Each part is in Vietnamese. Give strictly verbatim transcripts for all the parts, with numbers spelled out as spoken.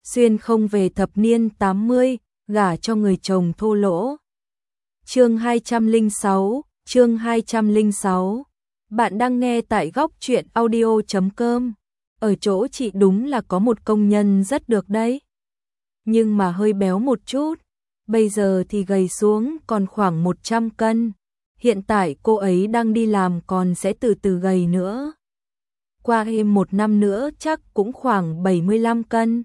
xuyên không về thập niên tám mươi, gả cho người chồng thô lỗ. Chương hai trăm lẻ sáu, chương hai trăm lẻ sáu. Bạn đang nghe tại góc truyện audio chấm com. Ở chỗ chị đúng là có một công nhân rất được đấy. Nhưng mà hơi béo một chút, bây giờ thì gầy xuống còn khoảng một trăm cân. Hiện tại cô ấy đang đi làm còn sẽ từ từ gầy nữa. Qua thêm một năm nữa chắc cũng khoảng bảy mươi lăm cân.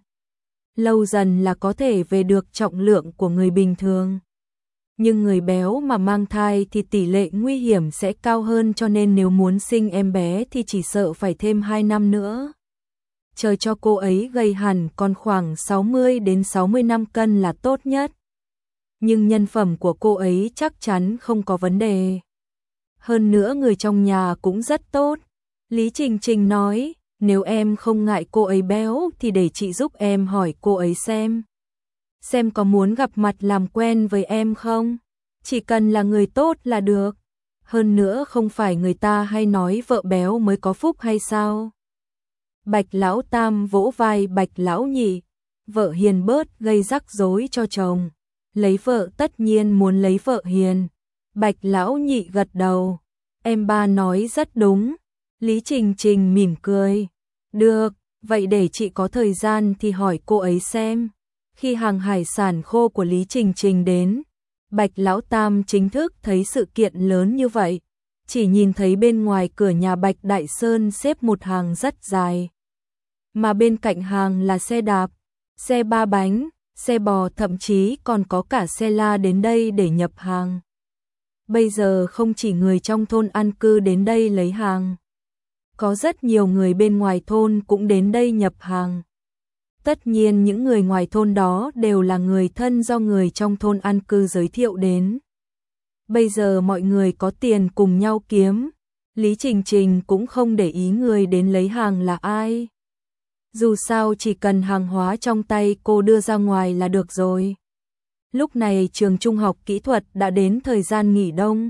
Lâu dần là có thể về được trọng lượng của người bình thường. Nhưng người béo mà mang thai thì tỷ lệ nguy hiểm sẽ cao hơn, cho nên nếu muốn sinh em bé thì chỉ sợ phải thêm hai năm nữa. Chờ cho cô ấy gầy hẳn còn khoảng sáu mươi đến sáu mươi lăm cân là tốt nhất. Nhưng nhân phẩm của cô ấy chắc chắn không có vấn đề. Hơn nữa người trong nhà cũng rất tốt. Lý Trình Trình nói, nếu em không ngại cô ấy béo thì để chị giúp em hỏi cô ấy xem. Xem có muốn gặp mặt làm quen với em không? Chỉ cần là người tốt là được. Hơn nữa không phải người ta hay nói vợ béo mới có phúc hay sao? Bạch Lão Tam vỗ vai Bạch Lão Nhị. Vợ hiền bớt gây rắc rối cho chồng. Lấy vợ tất nhiên muốn lấy vợ hiền. Bạch Lão Nhị gật đầu. Em ba nói rất đúng. Lý Trình Trình mỉm cười. Được, vậy để chị có thời gian thì hỏi cô ấy xem. Khi hàng hải sản khô của Lý Trình Trình đến, Bạch Lão Tam chính thức thấy sự kiện lớn như vậy. Chỉ nhìn thấy bên ngoài cửa nhà Bạch Đại Sơn xếp một hàng rất dài. Mà bên cạnh hàng là xe đạp, xe ba bánh, xe bò, thậm chí còn có cả xe la đến đây để nhập hàng. Bây giờ không chỉ người trong thôn an cư đến đây lấy hàng. Có rất nhiều người bên ngoài thôn cũng đến đây nhập hàng. Tất nhiên những người ngoài thôn đó đều là người thân do người trong thôn an cư giới thiệu đến. Bây giờ mọi người có tiền cùng nhau kiếm. Lý Trình Trình cũng không để ý người đến lấy hàng là ai. Dù sao chỉ cần hàng hóa trong tay cô đưa ra ngoài là được rồi. Lúc này trường trung học kỹ thuật đã đến thời gian nghỉ đông.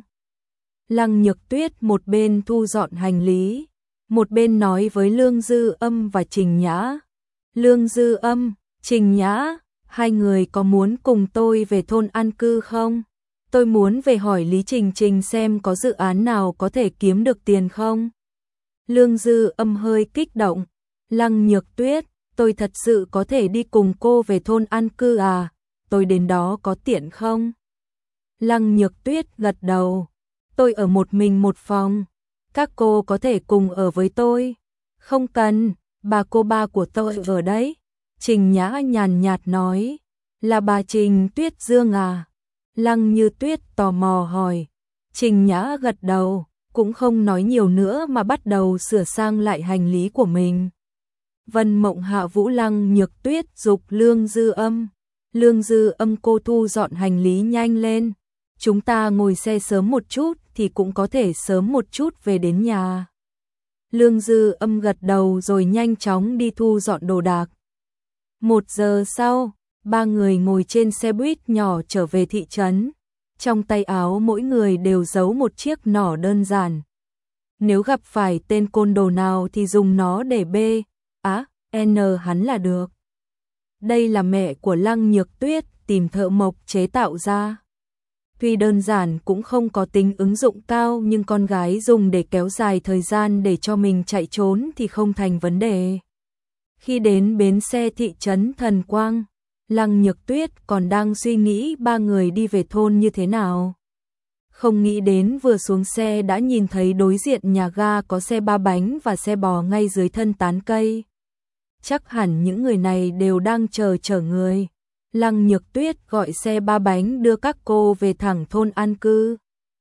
Lăng Nhược Tuyết một bên thu dọn hành lý, một bên nói với Lương Dư Âm và Trình Nhã. Lương Dư Âm, Trình Nhã, hai người có muốn cùng tôi về thôn an cư không? Tôi muốn về hỏi Lý Trình Trình xem có dự án nào có thể kiếm được tiền không? Lương Dư Âm hơi kích động. Lăng Nhược Tuyết, tôi thật sự có thể đi cùng cô về thôn an cư à? Tôi đến đó có tiện không? Lăng Nhược Tuyết gật đầu. Tôi ở một mình một phòng. Các cô có thể cùng ở với tôi. Không cần, bà cô ba của tôi ở đấy. Trình Nhã nhàn nhạt nói. Là bà Trình Tuyết Dương à? Lăng Như Tuyết tò mò hỏi. Trình Nhã gật đầu, cũng không nói nhiều nữa mà bắt đầu sửa sang lại hành lý của mình. Vân Mộng hạ vũ Lăng Nhược Tuyết dục Lương Dư Âm. Lương Dư Âm, cô thu dọn hành lý nhanh lên. Chúng ta ngồi xe sớm một chút thì cũng có thể sớm một chút về đến nhà. Lương Dư Âm gật đầu rồi nhanh chóng đi thu dọn đồ đạc. Một giờ sau, ba người ngồi trên xe buýt nhỏ trở về thị trấn. Trong tay áo mỗi người đều giấu một chiếc nỏ đơn giản. Nếu gặp phải tên côn đồ nào thì dùng nó để bê, á, n hắn là được. Đây là mẹ của Lăng Nhược Tuyết tìm thợ mộc chế tạo ra. Tuy đơn giản cũng không có tính ứng dụng cao, nhưng con gái dùng để kéo dài thời gian để cho mình chạy trốn thì không thành vấn đề. Khi đến bến xe thị trấn Thần Quang, Lăng Nhược Tuyết còn đang suy nghĩ ba người đi về thôn như thế nào. Không nghĩ đến vừa xuống xe đã nhìn thấy đối diện nhà ga có xe ba bánh và xe bò ngay dưới thân tán cây. Chắc hẳn những người này đều đang chờ chở người. Lăng Nhược Tuyết gọi xe ba bánh đưa các cô về thẳng thôn an cư.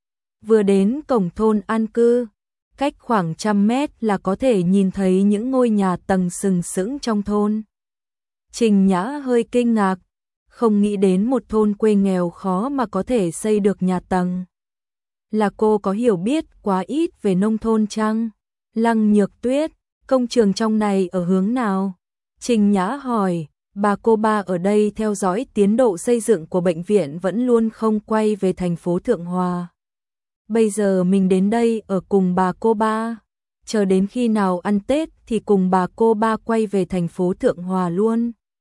Vừa đến cổng thôn an cư, cách khoảng trăm mét là có thể nhìn thấy những ngôi nhà tầng sừng sững trong thôn. Trình Nhã hơi kinh ngạc, không nghĩ đến một thôn quê nghèo khó mà có thể xây được nhà tầng. Là cô có hiểu biết quá ít về nông thôn chăng? Lăng Nhược Tuyết, công trường trong này ở hướng nào? Trình Nhã hỏi. Bà cô ba ở đây theo dõi tiến độ xây dựng của bệnh viện vẫn luôn không quay về thành phố Thượng Hòa. Bây giờ mình đến đây ở cùng bà cô ba. Chờ đến khi nào ăn Tết thì cùng bà cô ba quay về thành phố Thượng Hòa luôn.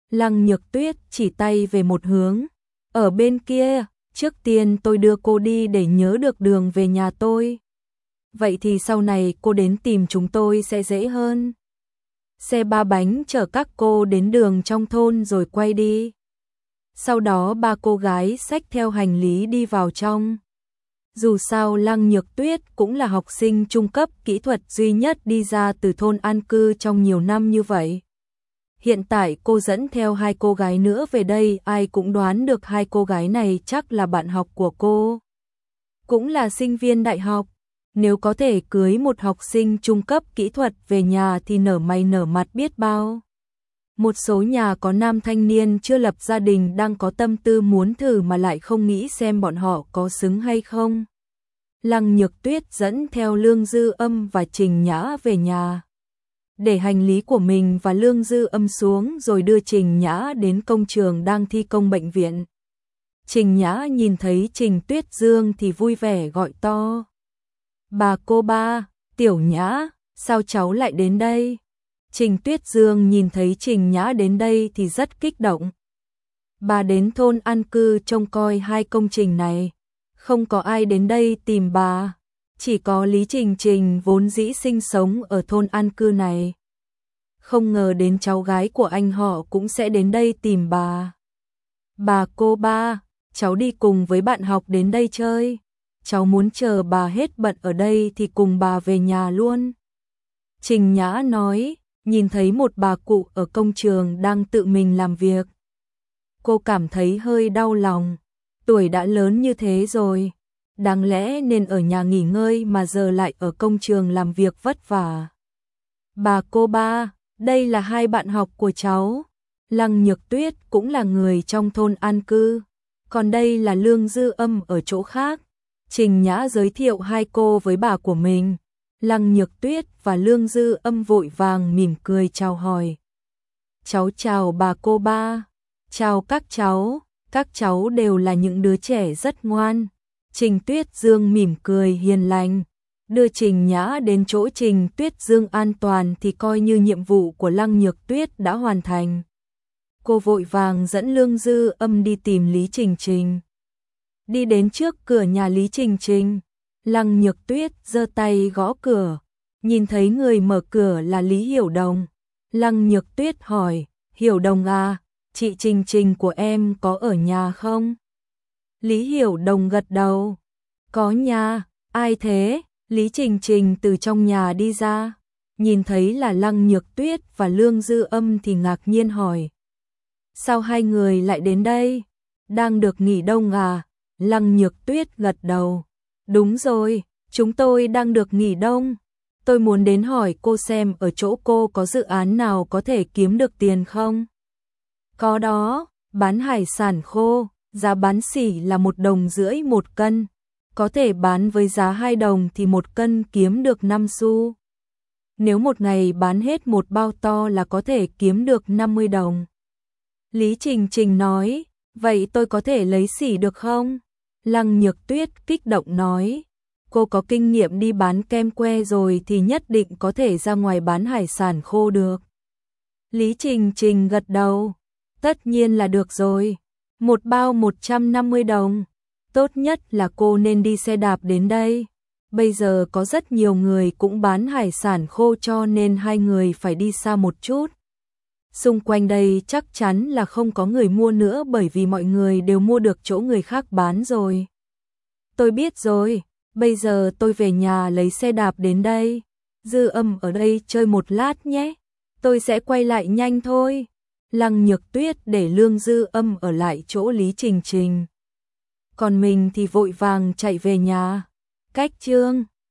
Lăng Nhược Tuyết chỉ tay về một hướng. Ở bên kia, trước tiên tôi đưa cô đi để nhớ được đường về nhà tôi. Vậy thì sau này cô đến tìm chúng tôi sẽ dễ hơn. Xe ba bánh chở các cô đến đường trong thôn rồi quay đi. Sau đó ba cô gái xách theo hành lý đi vào trong. Dù sao Lăng Nhược Tuyết cũng là học sinh trung cấp kỹ thuật duy nhất đi ra từ thôn an cư trong nhiều năm như vậy. Hiện tại cô dẫn theo hai cô gái nữa về đây, ai cũng đoán được hai cô gái này chắc là bạn học của cô. Cũng là sinh viên đại học. Nếu có thể cưới một học sinh trung cấp kỹ thuật về nhà thì nở mày nở mặt biết bao. Một số nhà có nam thanh niên chưa lập gia đình đang có tâm tư muốn thử mà lại không nghĩ xem bọn họ có xứng hay không. Lăng Nhược Tuyết dẫn theo Lương Dư Âm và Trình Nhã về nhà. Để hành lý của mình và Lương Dư Âm xuống rồi đưa Trình Nhã đến công trường đang thi công bệnh viện. Trình Nhã nhìn thấy Trình Tuyết Dương thì vui vẻ gọi to. Bà cô ba, Tiểu Nhã, sao cháu lại đến đây? Trình Tuyết Dương nhìn thấy Trình Nhã đến đây thì rất kích động. Bà đến thôn an cư trông coi hai công trình này. Không có ai đến đây tìm bà. Chỉ có Lý Trình Trình vốn dĩ sinh sống ở thôn an cư này. Không ngờ đến cháu gái của anh họ cũng sẽ đến đây tìm bà. Bà cô ba, cháu đi cùng với bạn học đến đây chơi. Cháu muốn chờ bà hết bận ở đây thì cùng bà về nhà luôn. Trình Nhã nói, nhìn thấy một bà cụ ở công trường đang tự mình làm việc. Cô cảm thấy hơi đau lòng. Tuổi đã lớn như thế rồi. Đáng lẽ nên ở nhà nghỉ ngơi mà giờ lại ở công trường làm việc vất vả. Bà cô ba, đây là hai bạn học của cháu. Lăng Nhược Tuyết cũng là người trong thôn an cư. Còn đây là Lương Dư Âm ở chỗ khác. Trình Nhã giới thiệu hai cô với bà của mình. Lăng Nhược Tuyết và Lương Dư Âm vội vàng mỉm cười chào hỏi. Cháu chào bà cô ba. Chào các cháu. Các cháu đều là những đứa trẻ rất ngoan. Trình Tuyết Dương mỉm cười hiền lành. Đưa Trình Nhã đến chỗ Trình Tuyết Dương an toàn thì coi như nhiệm vụ của Lăng Nhược Tuyết đã hoàn thành. Cô vội vàng dẫn Lương Dư Âm đi tìm Lý Trình Trình. Đi đến trước cửa nhà Lý Trình Trình, Lăng Nhược Tuyết giơ tay gõ cửa, nhìn thấy người mở cửa là Lý Hiểu Đồng. Lăng Nhược Tuyết hỏi, Hiểu Đồng à, chị Trình Trình của em có ở nhà không? Lý Hiểu Đồng gật đầu, có nha, ai thế? Lý Trình Trình từ trong nhà đi ra, nhìn thấy là Lăng Nhược Tuyết và Lương Dư Âm thì ngạc nhiên hỏi. Sao hai người lại đến đây? Đang được nghỉ đông à? Lăng Nhược Tuyết gật đầu. Đúng rồi, chúng tôi đang được nghỉ đông. Tôi muốn đến hỏi cô xem ở chỗ cô có dự án nào có thể kiếm được tiền không? Có đó, bán hải sản khô, giá bán sỉ là một đồng rưỡi một cân. Có thể bán với giá hai đồng thì một cân kiếm được năm xu. Nếu một ngày bán hết một bao to là có thể kiếm được năm mươi đồng. Lý Trình Trình nói, vậy tôi có thể lấy sỉ được không? Lăng Nhược Tuyết kích động nói, cô có kinh nghiệm đi bán kem que rồi thì nhất định có thể ra ngoài bán hải sản khô được. Lý Trình Trình gật đầu, tất nhiên là được rồi, một bao một trăm năm mươi đồng, tốt nhất là cô nên đi xe đạp đến đây. Bây giờ có rất nhiều người cũng bán hải sản khô cho nên hai người phải đi xa một chút. Xung quanh đây chắc chắn là không có người mua nữa bởi vì mọi người đều mua được chỗ người khác bán rồi. Tôi biết rồi, bây giờ tôi về nhà lấy xe đạp đến đây. Dư Âm ở đây chơi một lát nhé, tôi sẽ quay lại nhanh thôi. Lăng Nhược Tuyết để Lương Dư Âm ở lại chỗ Lý Trình Trình. Còn mình thì vội vàng chạy về nhà. Cách chương